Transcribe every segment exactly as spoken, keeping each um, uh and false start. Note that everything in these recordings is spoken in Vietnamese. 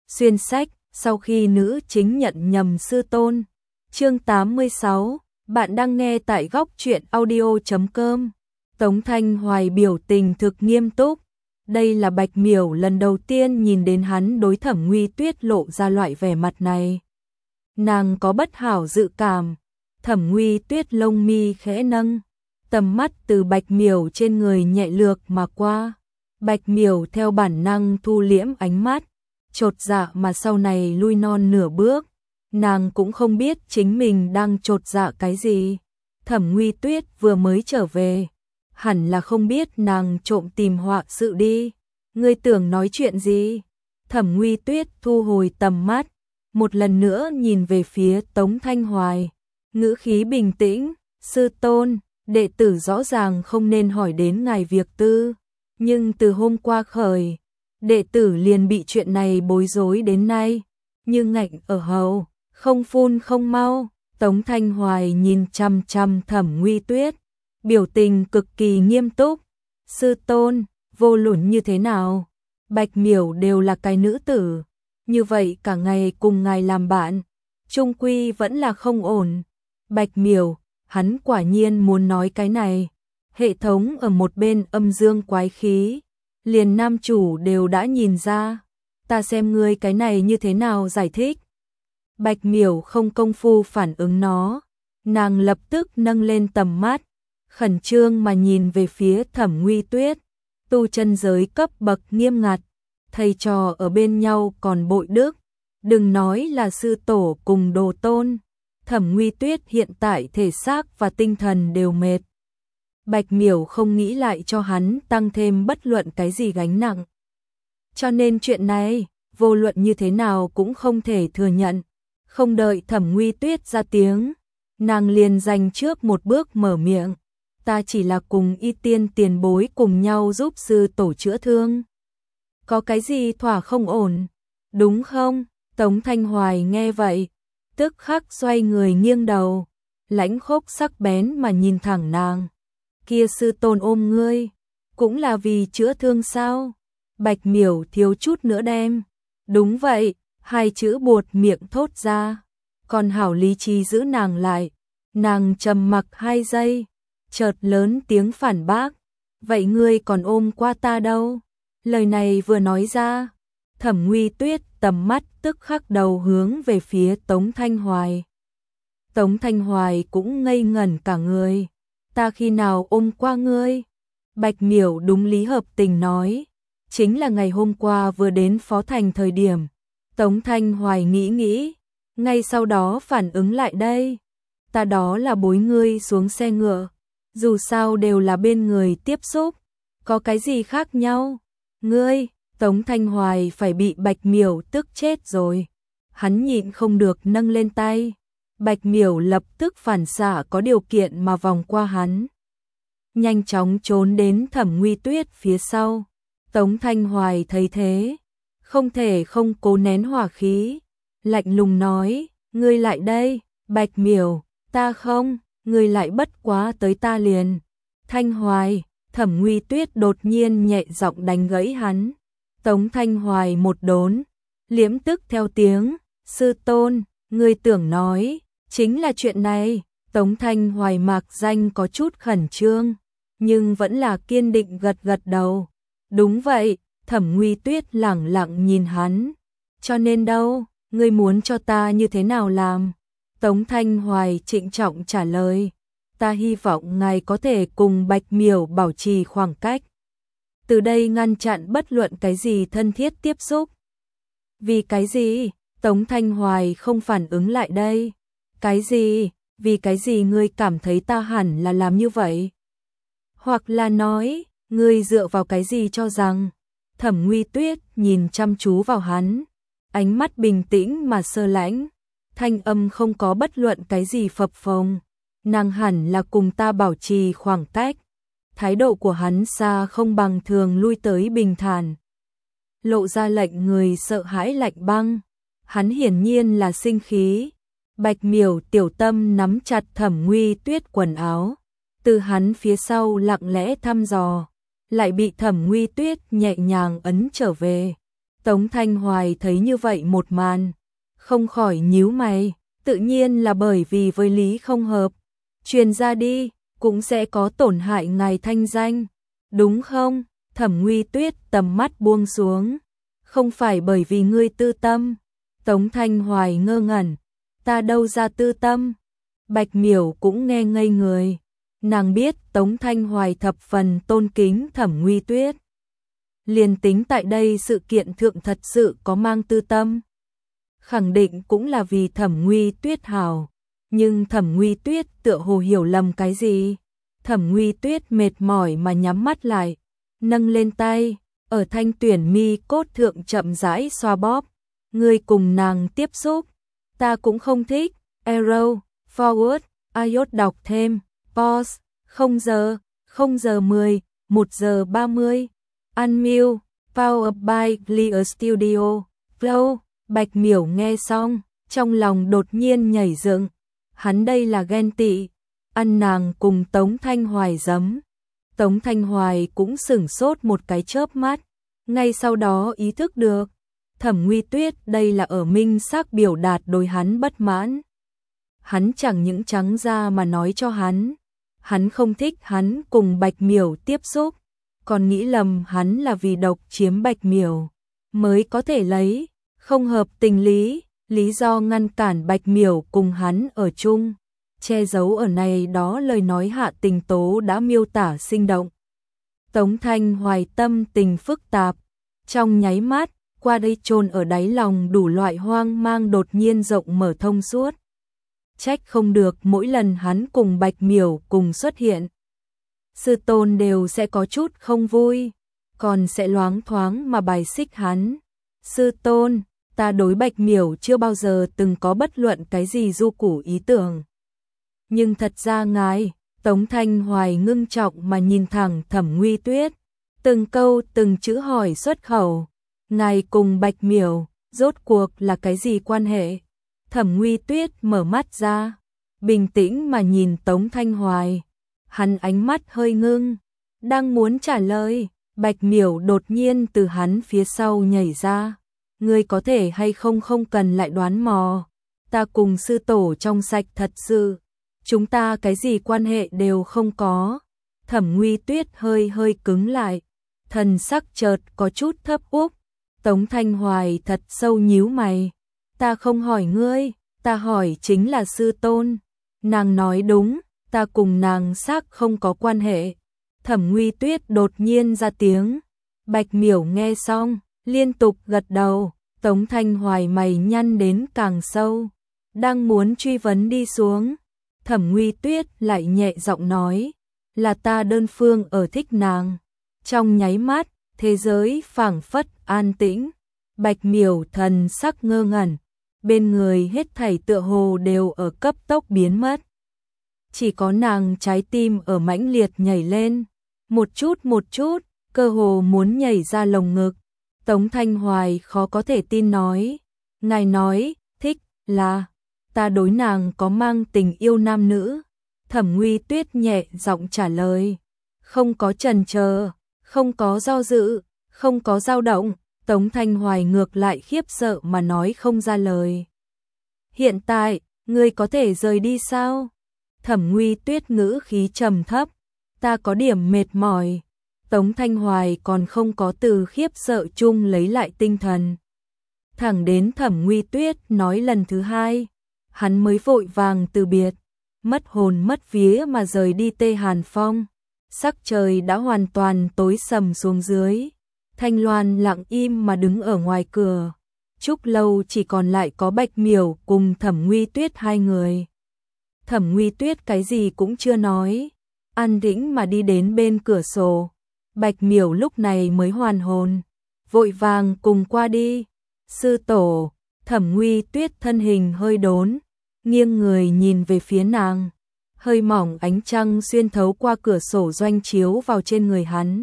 Xuyên sách, sau khi nữ chính nhận nhầm sư tôn. Chương tám mươi sáu, bạn đang nghe tại góc truyện audio chấm com. Tống Thanh Hoài biểu tình thực nghiêm túc. Đây là Bạch Miểu lần đầu tiên nhìn đến hắn đối Thẩm Nguy Tuyết lộ ra loại vẻ mặt này. Nàng có bất hảo dự cảm. Thẩm Nguy Tuyết lông mi khẽ nâng, tầm mắt từ Bạch Miểu trên người nhẹ lược mà qua. Bạch Miểu theo bản năng thu liễm ánh mắt, chột dạ mà sau này lui non nửa bước. Nàng cũng không biết chính mình đang chột dạ cái gì. Thẩm Nguy Tuyết vừa mới trở về, hẳn là không biết nàng trộm tìm họa sự đi. Ngươi tưởng nói chuyện gì? Thẩm Nguy Tuyết thu hồi tầm mắt, một lần nữa nhìn về phía Tống Thanh Hoài, ngữ khí bình tĩnh. Sư tôn, đệ tử rõ ràng không nên hỏi đến ngài việc tư, nhưng từ hôm qua khởi, đệ tử liền bị chuyện này bối rối đến nay, như ngạnh ở hầu, không phun không mau. Tống Thanh Hoài nhìn chăm chăm Thẩm Nguy Tuyết, biểu tình cực kỳ nghiêm túc. Sư tôn, vô luận như thế nào, Bạch Miểu đều là cái nữ tử, như vậy cả ngày cùng ngài làm bạn, chung quy vẫn là không ổn. Bạch Miểu, hắn quả nhiên muốn nói cái này. Hệ thống ở một bên âm dương quái khí, liền nam chủ đều đã nhìn ra, ta xem ngươi cái này như thế nào giải thích. Bạch Miểu không công phu phản ứng nó, nàng lập tức nâng lên tầm mắt, khẩn trương mà nhìn về phía Thẩm Nguy Tuyết. Tu chân giới cấp bậc nghiêm ngặt, thầy trò ở bên nhau còn bội đức, đừng nói là sư tổ cùng đồ tôn. Thẩm Nguy Tuyết hiện tại thể xác và tinh thần đều mệt. Bạch Miểu không nghĩ lại cho hắn tăng thêm bất luận cái gì gánh nặng. Cho nên chuyện này, vô luận như thế nào cũng không thể thừa nhận. Không đợi Thẩm Nguy Tuyết ra tiếng, nàng liền dành trước một bước mở miệng. Ta chỉ là cùng y tiên tiền bối cùng nhau giúp sư tổ chữa thương. Có cái gì thỏa không ổn, đúng không? Tống Thanh Hoài nghe vậy, tức khắc xoay người nghiêng đầu, lãnh khốc sắc bén mà nhìn thẳng nàng. Kia sư tôn ôm ngươi, cũng là vì chữa thương sao? Bạch Miểu thiếu chút nữa đem. Đúng vậy, hai chữ buột miệng thốt ra. Còn hảo lý trí giữ nàng lại. Nàng trầm mặc hai giây, chợt lớn tiếng phản bác. Vậy ngươi còn ôm qua ta đâu? Lời này vừa nói ra, Thẩm Nguy Tuyết tầm mắt tức khắc đầu hướng về phía Tống Thanh Hoài. Tống Thanh Hoài cũng ngây ngẩn cả người. Ta khi nào ôm qua ngươi? Bạch Miểu đúng lý hợp tình nói. Chính là ngày hôm qua vừa đến Phó Thành thời điểm. Tống Thanh Hoài nghĩ nghĩ, ngay sau đó phản ứng lại đây. Ta đó là bối ngươi xuống xe ngựa. Dù sao đều là bên người tiếp xúc, có cái gì khác nhau? Ngươi, Tống Thanh Hoài phải bị Bạch Miểu tức chết rồi. Hắn nhịn không được nâng lên tay. Bạch Miểu lập tức phản xạ có điều kiện mà vòng qua hắn, nhanh chóng trốn đến Thẩm Nguy Tuyết phía sau. Tống Thanh Hoài thấy thế, không thể không cố nén hỏa khí, lạnh lùng nói, ngươi lại đây. Bạch Miểu, ta không, ngươi lại bất quá tới ta liền. Thanh Hoài, Thẩm Nguy Tuyết đột nhiên nhẹ giọng đánh gãy hắn. Tống Thanh Hoài một đốn, liễm tức theo tiếng, sư tôn, ngươi tưởng nói, chính là chuyện này. Tống Thanh Hoài mạc danh có chút khẩn trương, nhưng vẫn là kiên định gật gật đầu. Đúng vậy. Thẩm Nguy Tuyết lẳng lặng nhìn hắn. Cho nên đâu, ngươi muốn cho ta như thế nào làm? Tống Thanh Hoài trịnh trọng trả lời. Ta hy vọng ngài có thể cùng Bạch Miểu bảo trì khoảng cách, từ đây ngăn chặn bất luận cái gì thân thiết tiếp xúc. Vì cái gì? Tống Thanh Hoài không phản ứng lại đây. Cái gì? Vì cái gì ngươi cảm thấy ta hẳn là làm như vậy? Hoặc là nói, ngươi dựa vào cái gì cho rằng? Thẩm Nguy Tuyết nhìn chăm chú vào hắn, ánh mắt bình tĩnh mà sơ lãnh, thanh âm không có bất luận cái gì phập phồng. Nàng hẳn là cùng ta bảo trì khoảng cách. Thái độ của hắn xa không bằng thường lui tới bình thản, lộ ra lệnh người sợ hãi lạnh băng. Hắn hiển nhiên là sinh khí. Bạch Miểu tiểu tâm nắm chặt Thẩm Nguy Tuyết quần áo, từ hắn phía sau lặng lẽ thăm dò, lại bị Thẩm Nguy Tuyết nhẹ nhàng ấn trở về. Tống Thanh Hoài thấy như vậy một màn, không khỏi nhíu mày, tự nhiên là bởi vì với lý không hợp, truyền ra đi, cũng sẽ có tổn hại ngài thanh danh, đúng không? Thẩm Nguy Tuyết tầm mắt buông xuống, không phải bởi vì ngươi tư tâm. Tống Thanh Hoài ngơ ngẩn, ta đâu ra tư tâm. Bạch Miểu cũng nghe ngây người, nàng biết Tống Thanh Hoài thập phần tôn kính Thẩm Nguy Tuyết. Liền tính tại đây sự kiện thượng thật sự có mang tư tâm, khẳng định cũng là vì Thẩm Nguy Tuyết hảo, nhưng Thẩm Nguy Tuyết tựa hồ hiểu lầm cái gì. Thẩm Nguy Tuyết mệt mỏi mà nhắm mắt lại, nâng lên tay, ở thanh tuyển mi cốt thượng chậm rãi xoa bóp. Ngươi cùng nàng tiếp xúc, ta cũng không thích. Arrow, forward, iốt đọc thêm, pause, không giờ, không giờ mười, một giờ ba mươi. Unmute, powered by Clear Studio, Flow. Bạch Miểu nghe xong, trong lòng đột nhiên nhảy dựng, hắn đây là ghen tị, ăn nàng cùng Tống Thanh Hoài giấm. Tống Thanh Hoài cũng sửng sốt một cái chớp mắt, ngay sau đó ý thức được, Thẩm Nguy Tuyết đây là ở minh xác biểu đạt đối hắn bất mãn. Hắn chẳng những trắng ra mà nói cho hắn, hắn không thích hắn cùng Bạch Miểu tiếp xúc, còn nghĩ lầm hắn là vì độc chiếm Bạch Miểu, mới có thể lấy không hợp tình lý, lý do ngăn cản Bạch Miểu cùng hắn ở chung. Che giấu ở này đó lời nói hạ tình tố đã miêu tả sinh động. Tống Thanh Hoài tâm tình phức tạp, trong nháy mắt, qua đây chôn ở đáy lòng đủ loại hoang mang đột nhiên rộng mở thông suốt. Trách không được mỗi lần hắn cùng Bạch Miểu cùng xuất hiện, sư tôn đều sẽ có chút không vui, còn sẽ loáng thoáng mà bài xích hắn. Sư tôn, ta đối Bạch Miểu chưa bao giờ từng có bất luận cái gì du củ ý tưởng. Nhưng thật ra ngài, Tống Thanh Hoài ngưng trọng mà nhìn thẳng Thẩm Nguy Tuyết, từng câu từng chữ hỏi xuất khẩu, ngài cùng Bạch Miểu, rốt cuộc là cái gì quan hệ? Thẩm Nguy Tuyết mở mắt ra, bình tĩnh mà nhìn Tống Thanh Hoài, hắn ánh mắt hơi ngưng, đang muốn trả lời, Bạch Miểu đột nhiên từ hắn phía sau nhảy ra, ngươi có thể hay không không cần lại đoán mò, ta cùng sư tổ trong sạch thật sự. Chúng ta cái gì quan hệ đều không có. Thẩm Nguy Tuyết hơi hơi cứng lại, thần sắc chợt có chút thấp úp. Tống Thanh Hoài thật sâu nhíu mày, ta không hỏi ngươi, ta hỏi chính là sư tôn. Nàng nói đúng, ta cùng nàng xác không có quan hệ. Thẩm Nguy Tuyết đột nhiên ra tiếng, Bạch Miểu nghe xong, liên tục gật đầu. Tống Thanh Hoài mày nhăn đến càng sâu, đang muốn truy vấn đi xuống. Thẩm Nguy Tuyết lại nhẹ giọng nói, là ta đơn phương ở thích nàng. Trong nháy mắt, thế giới phảng phất an tĩnh, Bạch Miểu thần sắc ngơ ngẩn, bên người hết thảy tựa hồ đều ở cấp tốc biến mất. Chỉ có nàng trái tim ở mãnh liệt nhảy lên, một chút một chút, cơ hồ muốn nhảy ra lồng ngực. Tống Thanh Hoài khó có thể tin nói, ngài nói, thích, là, ta đối nàng có mang tình yêu nam nữ. Thẩm Nguy Tuyết nhẹ giọng trả lời, không có chần chờ, không có do dự, không có dao động. Tống Thanh Hoài ngược lại khiếp sợ mà nói không ra lời. Hiện tại, ngươi có thể rời đi sao? Thẩm Nguy Tuyết ngữ khí trầm thấp, ta có điểm mệt mỏi. Tống Thanh Hoài còn không có từ khiếp sợ chung lấy lại tinh thần. Thẳng đến Thẩm Nguy Tuyết nói lần thứ hai, hắn mới vội vàng từ biệt, mất hồn mất vía mà rời đi Tê Hàn Phong. Sắc trời đã hoàn toàn tối sầm xuống dưới, Thanh Loan lặng im mà đứng ở ngoài cửa. Trúc lâu chỉ còn lại có Bạch Miểu cùng Thẩm Nguy Tuyết hai người. Thẩm Nguy Tuyết cái gì cũng chưa nói, an tĩnh mà đi đến bên cửa sổ. Bạch Miểu lúc này mới hoàn hồn, vội vàng cùng qua đi. Sư tổ, Thẩm Nguy Tuyết thân hình hơi đốn, nghiêng người nhìn về phía nàng. Hơi mỏng ánh trăng xuyên thấu qua cửa sổ doanh chiếu vào trên người hắn.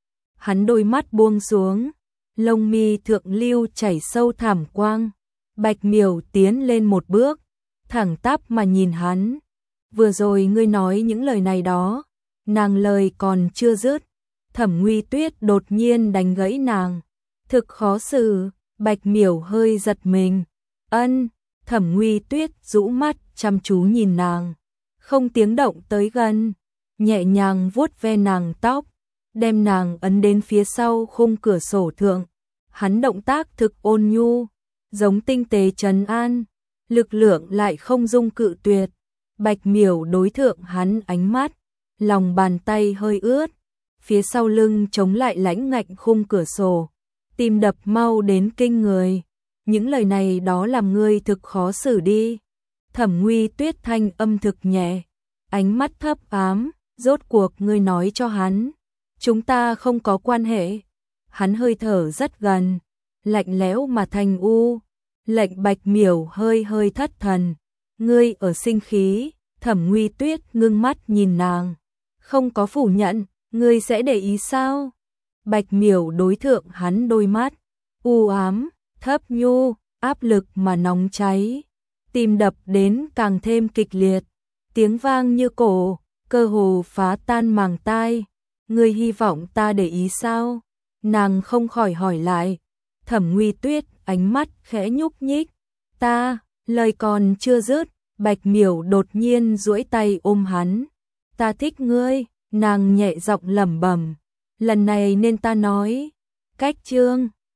Hắn đôi mắt buông xuống, lông mi thượng lưu chảy sâu thảm quang. Bạch Miểu tiến lên một bước, thẳng tắp mà nhìn hắn. Vừa rồi ngươi nói những lời này đó, nàng lời còn chưa dứt, Thẩm Nguy Tuyết đột nhiên đánh gãy nàng. Thực khó xử, Bạch Miểu hơi giật mình. Ân, Thẩm Nguy Tuyết rũ mắt chăm chú nhìn nàng, không tiếng động tới gần, nhẹ nhàng vuốt ve nàng tóc, đem nàng ấn đến phía sau khung cửa sổ thượng. Hắn động tác thực ôn nhu, giống tinh tế trấn an, lực lượng lại không dung cự tuyệt. Bạch Miểu đối thượng hắn ánh mắt, lòng bàn tay hơi ướt, phía sau lưng chống lại lãnh ngạnh khung cửa sổ, tim đập mau đến kinh người. Những lời này đó làm ngươi thực khó xử đi. Thẩm Nguy Tuyết thanh âm thực nhẹ, ánh mắt thấp ám, rốt cuộc ngươi nói cho hắn, chúng ta không có quan hệ. Hắn hơi thở rất gần, lạnh lẽo mà thanh u, lệnh Bạch Miểu hơi hơi thất thần. Ngươi ở sinh khí? Thẩm Nguy Tuyết ngưng mắt nhìn nàng, không có phủ nhận. Ngươi sẽ để ý sao? Bạch Miểu đối thượng hắn đôi mắt, u ám, thấp nhu, áp lực mà nóng cháy, tim đập đến càng thêm kịch liệt, tiếng vang như cổ, cơ hồ phá tan màng tai. Ngươi hy vọng ta để ý sao? Nàng không khỏi hỏi lại. Thẩm Nguy Tuyết ánh mắt khẽ nhúc nhích. Ta, lời còn chưa dứt, Bạch Miểu đột nhiên duỗi tay ôm hắn. Ta thích ngươi, nàng nhẹ giọng lẩm bẩm. Lần này nên ta nói. Cách chương